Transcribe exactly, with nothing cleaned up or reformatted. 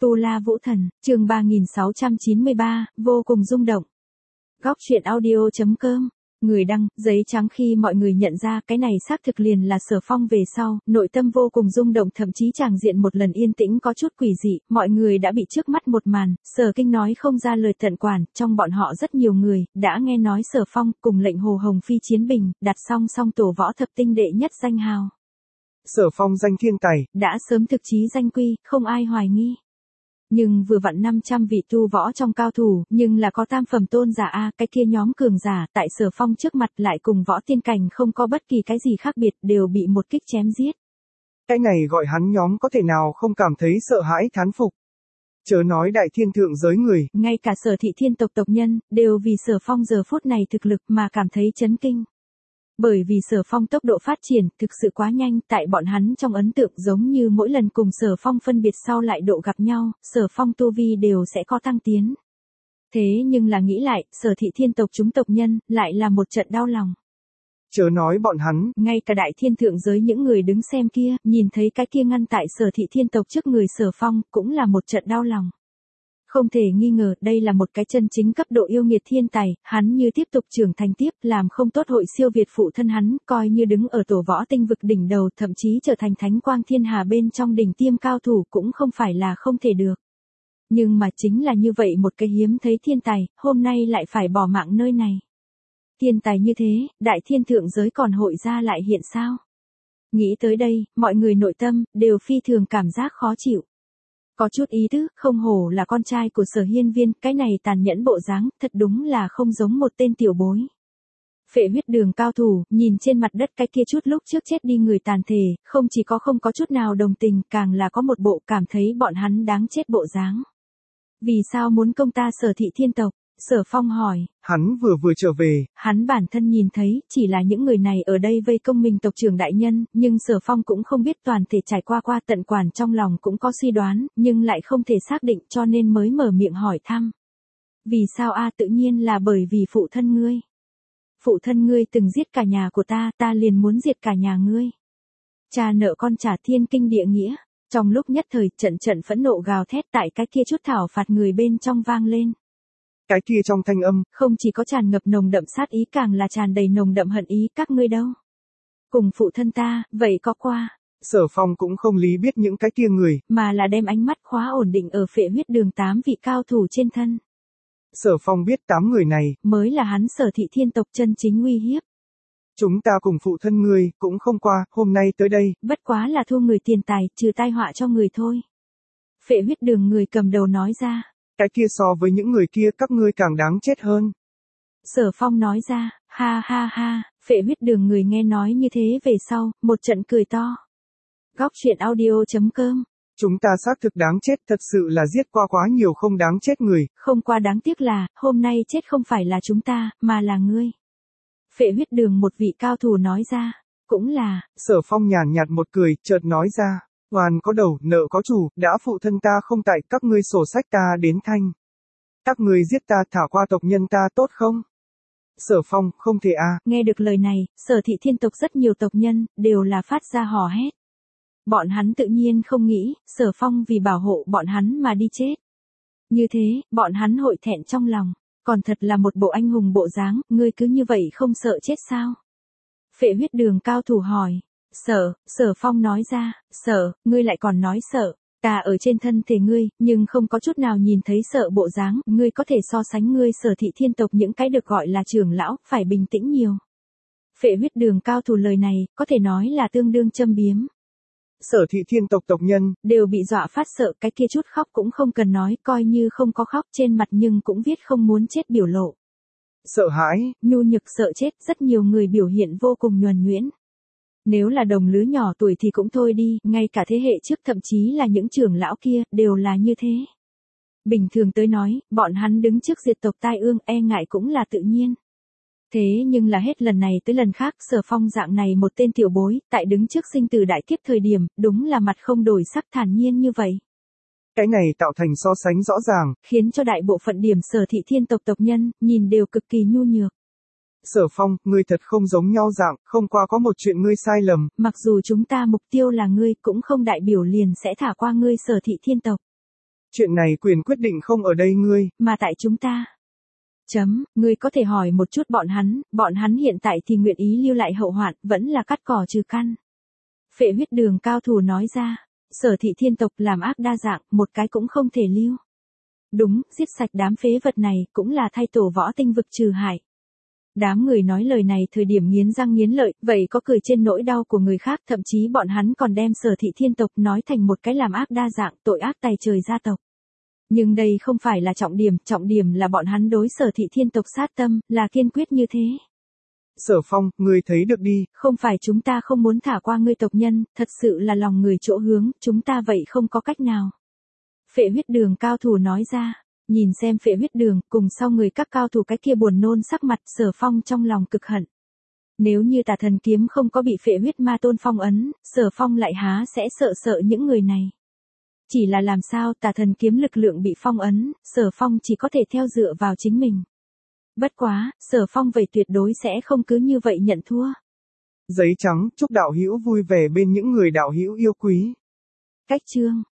Tu La Vũ Thần, chương ba nghìn sáu trăm chín mươi ba, vô cùng rung động. Góc truyện audio chấm com, người đăng, giấy trắng khi mọi người nhận ra cái này xác thực liền là Sở Phong về sau, nội tâm vô cùng rung động, thậm chí tràng diện một lần yên tĩnh có chút quỷ dị, mọi người đã bị trước mắt một màn, Sở Kinh nói không ra lời tận quản, trong bọn họ rất nhiều người, đã nghe nói Sở Phong cùng lệnh Hồ Hồng Phi chiến bình, đặt song song tổ võ thập tinh đệ nhất danh hào. Sở Phong danh thiên tài, đã sớm thực chí danh quy, không ai hoài nghi. Nhưng vừa vặn năm trăm vị tu võ trong cao thủ, nhưng là có tam phẩm tôn giả A, cái kia nhóm cường giả, tại Sở Phong trước mặt lại cùng võ tiên cảnh không có bất kỳ cái gì khác biệt, đều bị một kích chém giết. Cái này gọi hắn nhóm có thể nào không cảm thấy sợ hãi thán phục. Chớ nói đại thiên thượng giới người. Ngay cả Sở thị thiên tộc tộc nhân, đều vì Sở Phong giờ phút này thực lực mà cảm thấy chấn kinh. Bởi vì Sở Phong tốc độ phát triển thực sự quá nhanh, tại bọn hắn trong ấn tượng giống như mỗi lần cùng Sở Phong phân biệt sau lại độ gặp nhau, Sở Phong tu vi đều sẽ có tăng tiến. Thế nhưng là nghĩ lại, Sở thị thiên tộc chúng tộc nhân, lại là một trận đau lòng. Chớ nói bọn hắn, ngay cả đại thiên thượng giới những người đứng xem kia, nhìn thấy cái kia ngăn tại Sở thị thiên tộc trước người Sở Phong, cũng là một trận đau lòng. Không thể nghi ngờ, đây là một cái chân chính cấp độ yêu nghiệt thiên tài, hắn như tiếp tục trưởng thành tiếp, làm không tốt hội siêu việt phụ thân hắn, coi như đứng ở tổ võ tinh vực đỉnh đầu, thậm chí trở thành thánh quang thiên hà bên trong đỉnh tiêm cao thủ cũng không phải là không thể được. Nhưng mà chính là như vậy một cái hiếm thấy thiên tài, hôm nay lại phải bỏ mạng nơi này. Thiên tài như thế, đại thiên thượng giới còn hội ra lại hiện sao? Nghĩ tới đây, mọi người nội tâm, đều phi thường cảm giác khó chịu. Có chút ý tứ, không hổ là con trai của Sở Hiên Viên, cái này tàn nhẫn bộ dáng, thật đúng là không giống một tên tiểu bối. Phệ huyết đường cao thủ, nhìn trên mặt đất cái kia chút lúc trước chết đi người tàn thể, không chỉ có không có chút nào đồng tình, càng là có một bộ cảm thấy bọn hắn đáng chết bộ dáng. Vì sao muốn công ta Sở thị thiên tộc? Sở Phong hỏi. Hắn vừa vừa trở về. Hắn bản thân nhìn thấy, chỉ là những người này ở đây vây công mình tộc trưởng đại nhân, nhưng Sở Phong cũng không biết toàn thể trải qua qua tận quản, trong lòng cũng có suy đoán, nhưng lại không thể xác định, cho nên mới mở miệng hỏi thăm. Vì sao a? Tự nhiên là bởi vì phụ thân ngươi. Phụ thân ngươi từng giết cả nhà của ta, ta liền muốn diệt cả nhà ngươi. Cha nợ con trả thiên kinh địa nghĩa. Trong lúc nhất thời, trận trận phẫn nộ gào thét tại cái kia chút thảo phạt người bên trong vang lên. Cái kia trong thanh âm, không chỉ có tràn ngập nồng đậm sát ý, càng là tràn đầy nồng đậm hận ý, các ngươi đâu? Cùng phụ thân ta, vậy có qua. Sở Phong cũng không lý biết những cái kia người, mà là đem ánh mắt khóa ổn định ở phệ huyết đường tám vị cao thủ trên thân. Sở Phong biết tám người này, mới là hắn Sở thị thiên tộc chân chính uy hiếp. Chúng ta cùng phụ thân ngươi, cũng không qua, hôm nay tới đây. Bất quá là thu người tiền tài, trừ tai họa cho người thôi. Phệ huyết đường người cầm đầu nói ra. Cái kia so với những người kia các ngươi càng đáng chết hơn. Sở Phong nói ra, ha ha ha, phệ huyết đường người nghe nói như thế về sau, một trận cười to. Góc truyện audio chấm com. Chúng ta xác thực đáng chết, thật sự là giết qua quá nhiều không đáng chết người. Không qua đáng tiếc là, hôm nay chết không phải là chúng ta, mà là ngươi. Phệ huyết đường một vị cao thủ nói ra, cũng là. Sở Phong nhàn nhạt một cười, chợt nói ra. Oan có đầu, nợ có chủ, đã phụ thân ta không tại, các ngươi sổ sách ta đến thanh. Các ngươi giết ta, thả qua tộc nhân ta tốt không? Sở Phong, không thể a. À. Nghe được lời này, Sở thị thiên tộc rất nhiều tộc nhân, đều là phát ra hò hét. Bọn hắn tự nhiên không nghĩ, Sở Phong vì bảo hộ bọn hắn mà đi chết. Như thế, bọn hắn hội thẹn trong lòng, còn thật là một bộ anh hùng bộ dáng, ngươi cứ như vậy không sợ chết sao? Phệ huyết đường cao thủ hỏi. Sợ, Sở Phong nói ra, sợ, ngươi lại còn nói sợ, ta ở trên thân thể ngươi, nhưng không có chút nào nhìn thấy sợ bộ dáng, ngươi có thể so sánh ngươi Sở thị thiên tộc những cái được gọi là trưởng lão, phải bình tĩnh nhiều. Phệ huyết đường cao thủ lời này, có thể nói là tương đương châm biếm. Sở thị thiên tộc tộc nhân, đều bị dọa phát sợ, cái kia chút khóc cũng không cần nói, coi như không có khóc trên mặt nhưng cũng viết không muốn chết biểu lộ. Sợ hãi, nhu nhược sợ chết, rất nhiều người biểu hiện vô cùng nhuần nhuyễn. Nếu là đồng lứa nhỏ tuổi thì cũng thôi đi, ngay cả thế hệ trước thậm chí là những trưởng lão kia, đều là như thế. Bình thường tới nói, bọn hắn đứng trước diệt tộc tai ương, e ngại cũng là tự nhiên. Thế nhưng là hết lần này tới lần khác, Sở Phong dạng này một tên tiểu bối, tại đứng trước sinh tử đại kiếp thời điểm, đúng là mặt không đổi sắc thản nhiên như vậy. Cái này tạo thành so sánh rõ ràng, khiến cho đại bộ phận điểm Sở thị thiên tộc tộc nhân, nhìn đều cực kỳ nhu nhược. Sở Phong, ngươi thật không giống nhau dạng, không qua có một chuyện ngươi sai lầm. Mặc dù chúng ta mục tiêu là ngươi, cũng không đại biểu liền sẽ thả qua ngươi Sở thị thiên tộc. Chuyện này quyền quyết định không ở đây ngươi, mà tại chúng ta. Chấm, ngươi có thể hỏi một chút bọn hắn, bọn hắn hiện tại thì nguyện ý lưu lại hậu hoạn, vẫn là cắt cỏ trừ căn. Phệ huyết đường cao thủ nói ra, Sở Thị thiên tộc làm ác đa dạng, một cái cũng không thể lưu. Đúng, giết sạch đám phế vật này, cũng là thay tổ võ tinh vực trừ hại. Đám người nói lời này thời điểm nghiến răng nghiến lợi, vậy có cười trên nỗi đau của người khác, thậm chí bọn hắn còn đem Sở Thị thiên tộc nói thành một cái làm ác đa dạng, tội ác tày trời gia tộc. Nhưng đây không phải là trọng điểm, trọng điểm là bọn hắn đối Sở Thị thiên tộc sát tâm, là kiên quyết như thế. Sở Phong, ngươi thấy được đi. Không phải chúng ta không muốn thả qua ngươi tộc nhân, thật sự là lòng người chỗ hướng, chúng ta vậy không có cách nào. Phệ huyết đường cao thủ nói ra, nhìn xem phệ huyết đường, cùng sau người các cao thủ cái kia buồn nôn sắc mặt, Sở Phong trong lòng cực hận. Nếu như Tà Thần kiếm không có bị phệ huyết ma tôn phong ấn, Sở Phong lại há sẽ sợ sợ những người này. Chỉ là làm sao Tà Thần kiếm lực lượng bị phong ấn, Sở Phong chỉ có thể theo dựa vào chính mình. Bất quá, Sở Phong vậy tuyệt đối sẽ không cứ như vậy nhận thua. Giấy trắng, chúc đạo hữu vui vẻ bên những người đạo hữu yêu quý. Cách chương